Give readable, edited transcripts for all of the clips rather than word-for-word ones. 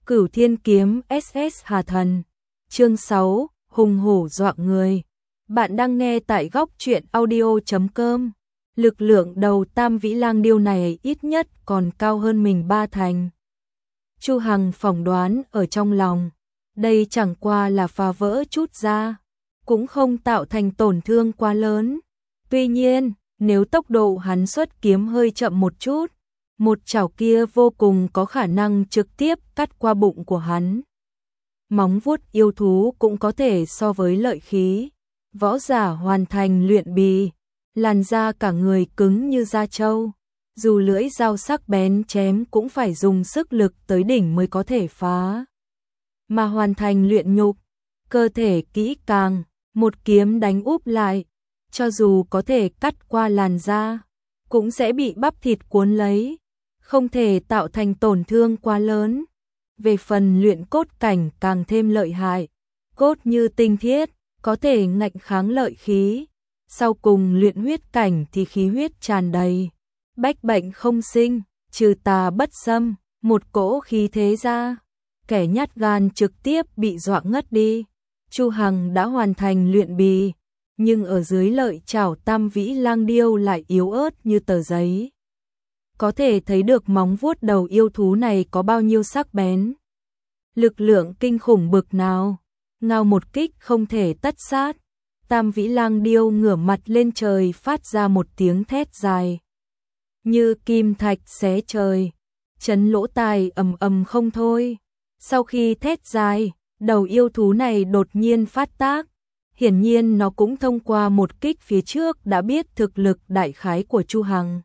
Cửu Thiên Kiếm SS Hà Thần. Chương 6, hùng hổ dọa người. Bạn đang nghe tại góc truyện audio.com. Lực lượng đầu Tam Vĩ Lang Điêu này ít nhất còn cao hơn mình 3 thành. Chu Hằng phỏng đoán ở trong lòng, đây chẳng qua là phá vỡ chút ra, cũng không tạo thành tổn thương quá lớn. Tuy nhiên, nếu tốc độ hắn xuất kiếm hơi chậm một chút, một chảo kia vô cùng có khả năng trực tiếp cắt qua bụng của hắn. Móng vuốt yêu thú cũng có thể so với lợi khí. Võ giả hoàn thành luyện bì, làn da cả người cứng như da trâu. Dù lưỡi dao sắc bén chém cũng phải dùng sức lực tới đỉnh mới có thể phá. Mà hoàn thành luyện nhục, cơ thể kỹ càng, một kiếm đánh úp lại, cho dù có thể cắt qua làn da, cũng sẽ bị bắp thịt cuốn lấy, không thể tạo thành tổn thương quá lớn. Về phần luyện cốt cảnh càng thêm lợi hại, cốt như tinh thiết, có thể ngạnh kháng lợi khí. Sau cùng luyện huyết cảnh thì khí huyết tràn đầy, bách bệnh không sinh, trừ tà bất xâm, một cỗ khí thế ra, kẻ nhát gan trực tiếp bị dọa ngất đi. Chu Hằng đã hoàn thành luyện bì, nhưng ở dưới lợi chảo Tam Vĩ Lang Điêu lại yếu ớt như tờ giấy. Có thể thấy được móng vuốt đầu yêu thú này có bao nhiêu sắc bén. Lực lượng kinh khủng bực nào, ngao một kích không thể tất sát. Tam Vĩ Lang Điêu ngửa mặt lên trời phát ra một tiếng thét dài, như kim thạch xé trời, chấn lỗ tai ầm ầm không thôi. Sau khi thét dài, đầu yêu thú này đột nhiên phát tác. Hiển nhiên nó cũng thông qua một kích phía trước đã biết thực lực đại khái của Chu Hằng.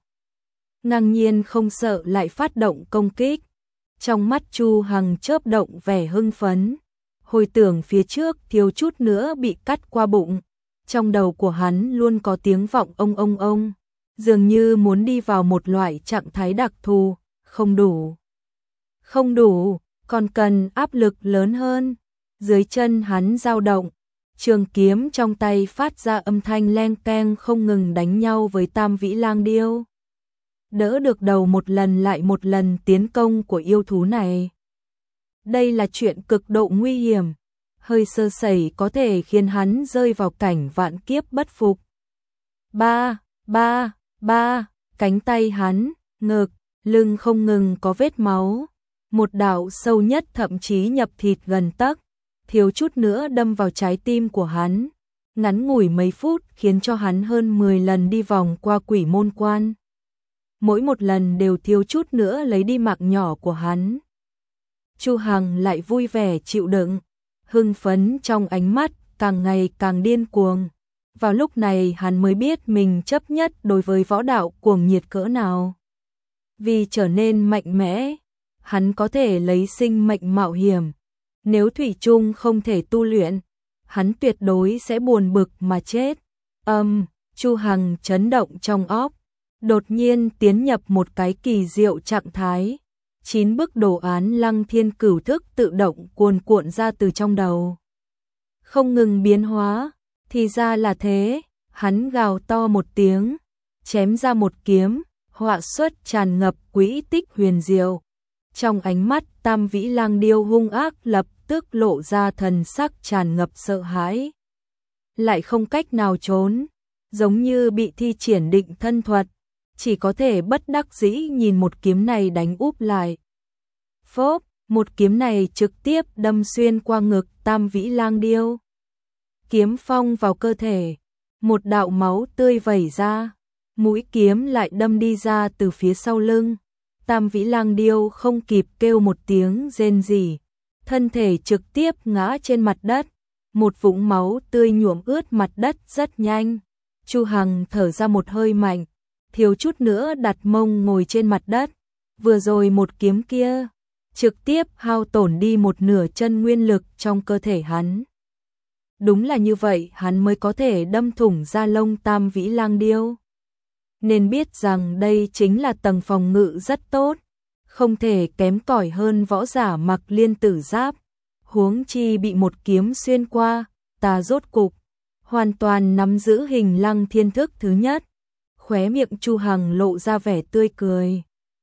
Ngang nhiên không sợ lại phát động công kích. Trong mắt Chu Hằng chớp động vẻ hưng phấn. Hồi tưởng phía trước thiếu chút nữa bị cắt qua bụng. Trong đầu của hắn luôn có tiếng vọng ông, dường như muốn đi vào một loại trạng thái đặc thù, không đủ, còn cần áp lực lớn hơn. Dưới chân hắn dao động, trường kiếm trong tay phát ra âm thanh leng keng không ngừng đánh nhau với Tam Vĩ Lang Điêu. Đỡ được đầu một lần lại một lần tiến công của yêu thú này. Đây là chuyện cực độ nguy hiểm, hơi sơ sẩy có thể khiến hắn rơi vào cảnh vạn kiếp bất phục. Ba, cánh tay hắn, ngực, lưng không ngừng có vết máu. Một đạo sâu nhất thậm chí nhập thịt gần tấc, thiếu chút nữa đâm vào trái tim của hắn. Ngắn ngủi mấy phút khiến cho hắn hơn 10 lần đi vòng qua quỷ môn quan. Mỗi một lần đều thiếu chút nữa lấy đi mạng nhỏ của hắn. Chu Hằng lại vui vẻ chịu đựng, hưng phấn trong ánh mắt càng ngày càng điên cuồng. Vào lúc này hắn mới biết mình chấp nhất đối với võ đạo cuồng nhiệt cỡ nào. Vì trở nên mạnh mẽ, hắn có thể lấy sinh mệnh mạo hiểm. Nếu thủy chung không thể tu luyện, hắn tuyệt đối sẽ buồn bực mà chết. Chu Hằng chấn động trong óc, đột nhiên tiến nhập một cái kỳ diệu trạng thái. 9 bức đồ án Lăng Thiên Cửu Thức tự động cuồn cuộn ra từ trong đầu, không ngừng biến hóa. Thì ra là thế, hắn gào to một tiếng, chém ra một kiếm, họa xuất tràn ngập quỹ tích huyền diệu. Trong ánh mắt Tam Vĩ Lang Điêu hung ác lập tức lộ ra thần sắc tràn ngập sợ hãi. Lại không cách nào trốn, giống như bị thi triển định thân thuật, chỉ có thể bất đắc dĩ nhìn một kiếm này đánh úp lại. Phốp, một kiếm này trực tiếp đâm xuyên qua ngực Tam Vĩ Lang Điêu. Kiếm phong vào cơ thể, một đạo máu tươi vẩy ra, mũi kiếm lại đâm đi ra từ phía sau lưng. Tam Vĩ Lang Điêu không kịp kêu một tiếng rên rỉ, thân thể trực tiếp ngã trên mặt đất, một vũng máu tươi nhuộm ướt mặt đất rất nhanh. Chu Hằng thở ra một hơi mạnh, thiếu chút nữa đặt mông ngồi trên mặt đất. Vừa rồi một kiếm kia, trực tiếp hao tổn đi một nửa chân nguyên lực trong cơ thể hắn. Đúng là như vậy hắn mới có thể đâm thủng da lông Tam Vĩ Lang Điêu. Nên biết rằng đây chính là tầng phòng ngự rất tốt, không thể kém cỏi hơn võ giả mặc liên tử giáp. Huống chi bị một kiếm xuyên qua, ta rốt cục hoàn toàn nắm giữ hình Lăng Thiên Thức thứ nhất. Khóe miệng Chu Hằng lộ ra vẻ tươi cười.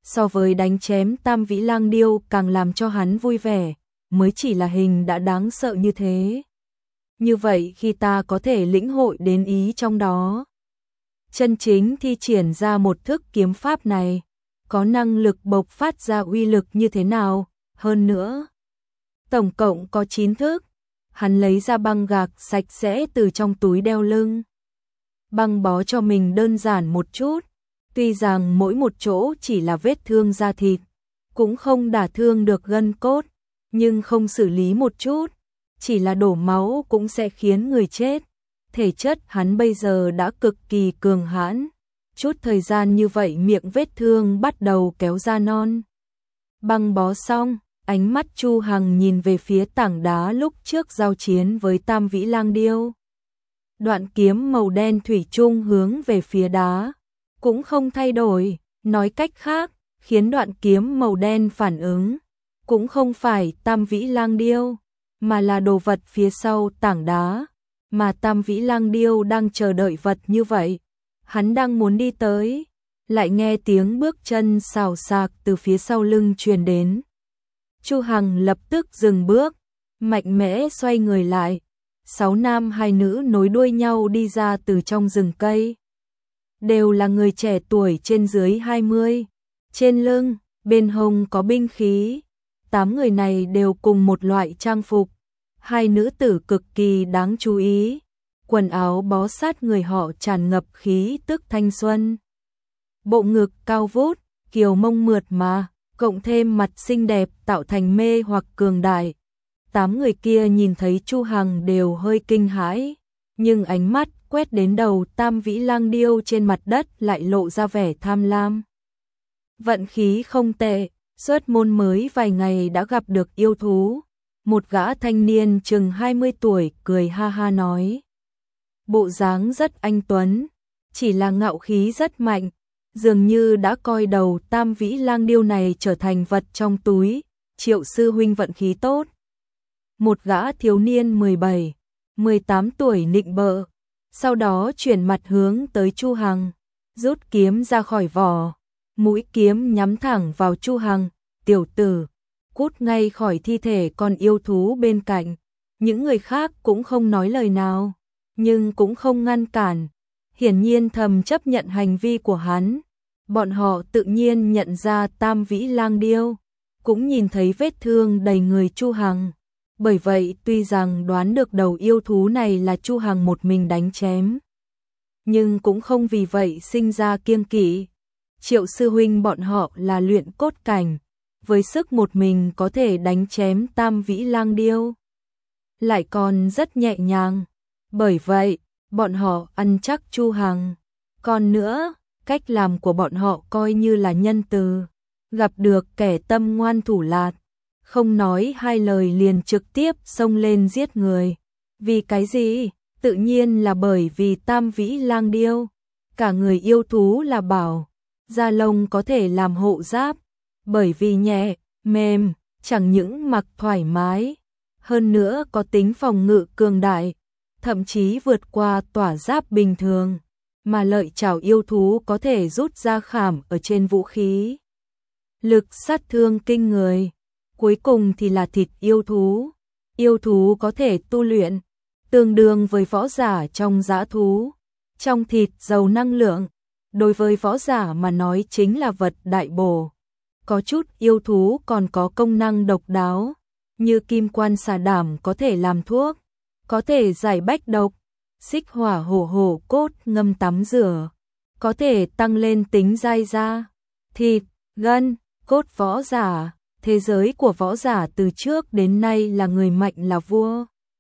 so với đánh chém Tam Vĩ Lang Điêu càng làm cho hắn vui vẻ, mới chỉ là hình đã đáng sợ như thế. Như vậy khi ta có thể lĩnh hội đến ý trong đó, chân chính thi triển ra một thức kiếm pháp này, có năng lực bộc phát ra uy lực như thế nào, hơn nữa. Tổng cộng có 9 thức, hắn lấy ra băng gạc sạch sẽ từ trong túi đeo lưng. Băng bó cho mình đơn giản một chút, tuy rằng mỗi một chỗ chỉ là vết thương da thịt, cũng không đả thương được gân cốt, nhưng không xử lý một chút, chỉ là đổ máu cũng sẽ khiến người chết. Thể chất hắn bây giờ đã cực kỳ cường hãn, chút thời gian như vậy miệng vết thương bắt đầu kéo ra non. Băng bó xong, ánh mắt Chu Hằng nhìn về phía tảng đá lúc trước giao chiến với Tam Vĩ Lang Điêu. Đoạn kiếm màu đen thủy chung hướng về phía đá, cũng không thay đổi, nói cách khác, khiến đoạn kiếm màu đen phản ứng, cũng không phải Tam Vĩ Lang Điêu, mà là đồ vật phía sau tảng đá, mà Tam Vĩ Lang Điêu đang chờ đợi vật như vậy. Hắn đang muốn đi tới, lại nghe tiếng bước chân xào xạc từ phía sau lưng truyền đến. Chu Hằng lập tức dừng bước, mạnh mẽ xoay người lại. 6 nam 2 nữ nối đuôi nhau đi ra từ trong rừng cây. Đều là người trẻ tuổi trên dưới 20. Trên lưng, bên hông có binh khí. 8 người này đều cùng một loại trang phục. 2 nữ tử cực kỳ đáng chú ý. Quần áo bó sát người họ tràn ngập khí tức thanh xuân. Bộ ngực cao vút, kiều mông mượt mà, cộng thêm mặt xinh đẹp tạo thành mê hoặc cường đại. 8 người kia nhìn thấy Chu Hằng đều hơi kinh hãi, nhưng ánh mắt quét đến đầu Tam Vĩ Lang Điêu trên mặt đất lại lộ ra vẻ tham lam. Vận khí không tệ, xuất môn mới vài ngày đã gặp được yêu thú. Một gã thanh niên chừng 20 tuổi cười ha ha nói. Bộ dáng rất anh tuấn, chỉ là ngạo khí rất mạnh, dường như đã coi đầu Tam Vĩ Lang Điêu này trở thành vật trong túi. Triệu sư huynh vận khí tốt. Một gã thiếu niên 17, 18 tuổi nịnh bợ, sau đó chuyển mặt hướng tới Chu Hằng, rút kiếm ra khỏi vỏ, mũi kiếm nhắm thẳng vào Chu Hằng. Tiểu tử, cút ngay khỏi thi thể con yêu thú bên cạnh. Những người khác cũng không nói lời nào, nhưng cũng không ngăn cản, hiển nhiên thầm chấp nhận hành vi của hắn. Bọn họ tự nhiên nhận ra Tam Vĩ Lang Điêu, cũng nhìn thấy vết thương đầy người Chu Hằng. Bởi vậy tuy rằng đoán được đầu yêu thú này là Chu Hằng một mình đánh chém, nhưng cũng không vì vậy sinh ra kiêng kỵ. Triệu sư huynh bọn họ là luyện cốt cảnh, với sức một mình có thể đánh chém Tam Vĩ Lang Điêu, lại còn rất nhẹ nhàng. Bởi vậy, bọn họ ăn chắc Chu Hằng. Còn nữa, cách làm của bọn họ coi như là nhân từ, gặp được kẻ tâm ngoan thủ lạt, không nói hai lời liền trực tiếp xông lên giết người. Vì cái gì? Tự nhiên là bởi vì Tam Vĩ Lang Điêu, cả người yêu thú là bảo, da lông có thể làm hộ giáp, bởi vì nhẹ, mềm, chẳng những mặc thoải mái, hơn nữa có tính phòng ngự cường đại, thậm chí vượt qua tỏa giáp bình thường, mà lợi chảo yêu thú có thể rút ra khảm ở trên vũ khí. Lực sát thương kinh người. Cuối cùng thì là thịt yêu thú. Yêu thú có thể tu luyện, tương đương với võ giả trong dã thú. Trong thịt giàu năng lượng, đối với võ giả mà nói chính là vật đại bổ. Có chút yêu thú còn có công năng độc đáo, như kim quan xà đảm có thể làm thuốc, có thể giải bách độc, xích hỏa hổ cốt ngâm tắm rửa, có thể tăng lên tính dai da, thịt, gân, cốt võ giả. Thế giới của võ giả từ trước đến nay là người mạnh là vua.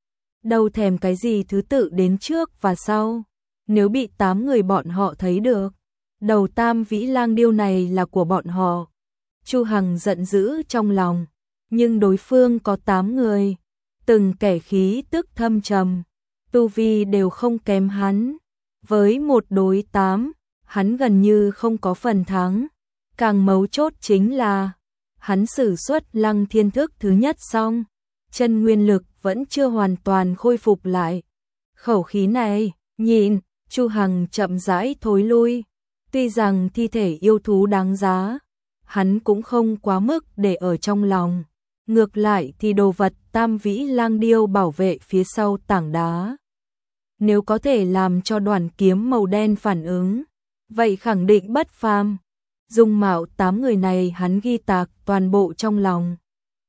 Đâu thèm cái gì thứ tự đến trước và sau. Nếu bị 8 người bọn họ thấy được, đầu Tam Vĩ Lang Điêu này là của bọn họ. Chu Hằng giận dữ trong lòng, nhưng đối phương có 8 người, từng kẻ khí tức thâm trầm, tu vi đều không kém hắn. Với 1 đối 8, hắn gần như không có phần thắng. Càng mấu chốt chính là hắn sử xuất Lăng Thiên Thức thứ nhất xong, chân nguyên lực vẫn chưa hoàn toàn khôi phục lại. Khẩu khí này, nhịn, Chu Hằng chậm rãi thối lui. Tuy rằng thi thể yêu thú đáng giá, hắn cũng không quá mức để ở trong lòng. Ngược lại thì đồ vật Tam Vĩ Lang Điêu bảo vệ phía sau tảng đá, nếu có thể làm cho đoàn kiếm màu đen phản ứng, vậy khẳng định bất phàm. Dung mạo 8 người này hắn ghi tạc toàn bộ trong lòng.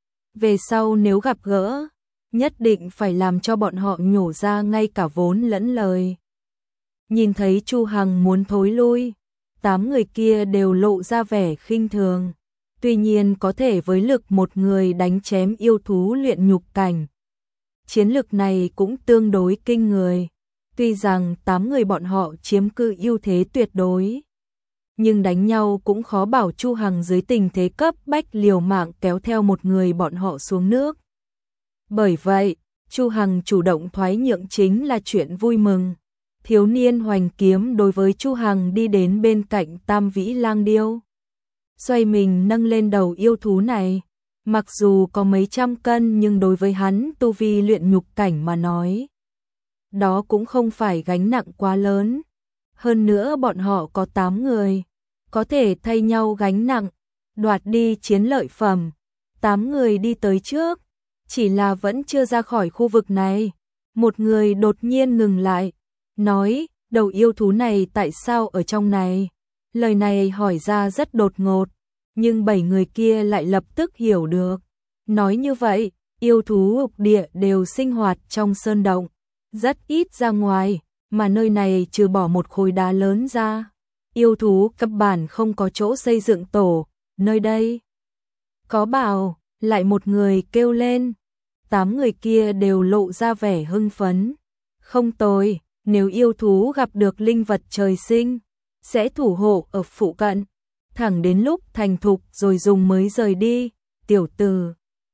Về sau nếu gặp gỡ, nhất định phải làm cho bọn họ nhổ ra ngay cả vốn lẫn lời. Nhìn thấy Chu Hằng muốn thối lui, 8 người kia đều lộ ra vẻ khinh thường. Tuy nhiên có thể với lực một người đánh chém yêu thú luyện nhục cảnh, chiến lực này cũng tương đối kinh người. Tuy rằng 8 người bọn họ chiếm cư ưu thế tuyệt đối, nhưng đánh nhau cũng khó bảo Chu Hằng dưới tình thế cấp bách liều mạng kéo theo một người bọn họ xuống nước. Bởi vậy, Chu Hằng chủ động thoái nhượng chính là chuyện vui mừng. Thiếu niên hoành kiếm đối với Chu Hằng đi đến bên cạnh Tam Vĩ Lang Điêu, xoay mình nâng lên đầu yêu thú này. Mặc dù có mấy trăm cân nhưng đối với hắn tu vi luyện nhục cảnh mà nói, đó cũng không phải gánh nặng quá lớn. Hơn nữa bọn họ có 8 người, có thể thay nhau gánh nặng, đoạt đi chiến lợi phẩm. 8 người đi tới trước, chỉ là vẫn chưa ra khỏi khu vực này. Một người đột nhiên ngừng lại, nói, đầu yêu thú này tại sao ở trong này? Lời này hỏi ra rất đột ngột, nhưng 7 người kia lại lập tức hiểu được. Nói như vậy, yêu thú lục địa đều sinh hoạt trong sơn động, rất ít ra ngoài, mà nơi này trừ bỏ một khối đá lớn ra, yêu thú căn bản không có chỗ xây dựng tổ. Nơi đây có bảo, lại một người kêu lên. 8 người kia đều lộ ra vẻ hưng phấn. Không tồi, nếu yêu thú gặp được linh vật trời sinh, sẽ thủ hộ ở phụ cận, thẳng đến lúc thành thục rồi dùng mới rời đi. Tiểu tử,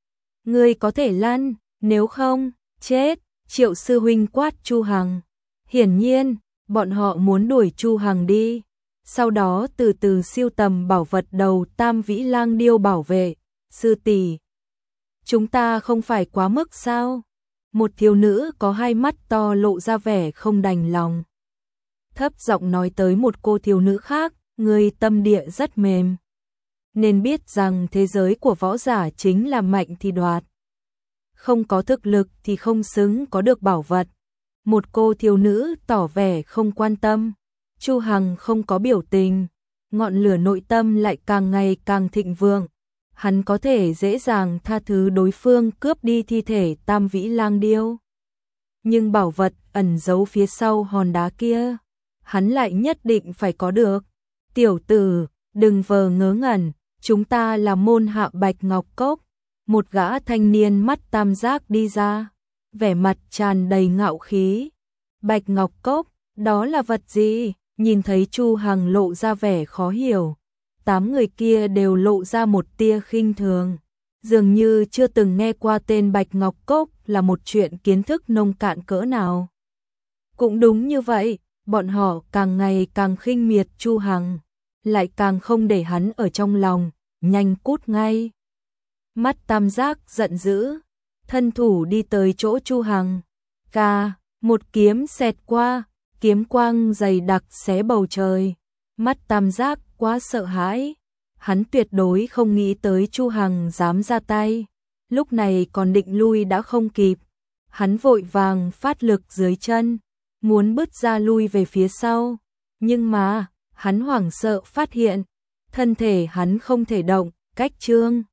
ngươi có thể lăn, nếu không, chết. Triệu sư huynh quát Chu Hằng. Hiển nhiên, bọn họ muốn đuổi Chu Hằng đi, sau đó từ từ siêu tầm bảo vật đầu Tam Vĩ Lang Điêu bảo vệ. Sư tỷ, chúng ta không phải quá mức sao? Một thiếu nữ có hai mắt to lộ ra vẻ không đành lòng, thấp giọng nói tới một cô thiếu nữ khác, người tâm địa rất mềm, nên biết rằng thế giới của võ giả chính là mạnh thì đoạt, không có thực lực thì không xứng có được bảo vật. Một cô thiếu nữ tỏ vẻ không quan tâm. Chu Hằng không có biểu tình, ngọn lửa nội tâm lại càng ngày càng thịnh vượng. Hắn có thể dễ dàng tha thứ đối phương cướp đi thi thể Tam Vĩ Lang Điêu, nhưng bảo vật ẩn giấu phía sau hòn đá kia, hắn lại nhất định phải có được. Tiểu tử, đừng vờ ngớ ngẩn, chúng ta là môn hạ Bạch Ngọc Cốc. Một gã thanh niên mắt tam giác đi ra, vẻ mặt tràn đầy ngạo khí. Bạch Ngọc Cốc, đó là vật gì? Nhìn thấy Chu Hằng lộ ra vẻ khó hiểu, 8 người kia đều lộ ra một tia khinh thường, dường như chưa từng nghe qua tên Bạch Ngọc Cốc là một chuyện kiến thức nông cạn cỡ nào. Cũng đúng như vậy, bọn họ càng ngày càng khinh miệt Chu Hằng, lại càng không để hắn ở trong lòng, nhanh cút ngay. Mắt tam giác giận dữ, thân thủ đi tới chỗ Chu Hằng. Một kiếm xẹt qua, kiếm quang dày đặc xé bầu trời. Mắt tam giác quá sợ hãi, hắn tuyệt đối không nghĩ tới Chu Hằng dám ra tay. Lúc này còn định lui đã không kịp, hắn vội vàng phát lực dưới chân, muốn bứt ra lui về phía sau. Nhưng mà, hắn hoảng sợ phát hiện, thân thể hắn không thể động, cách trương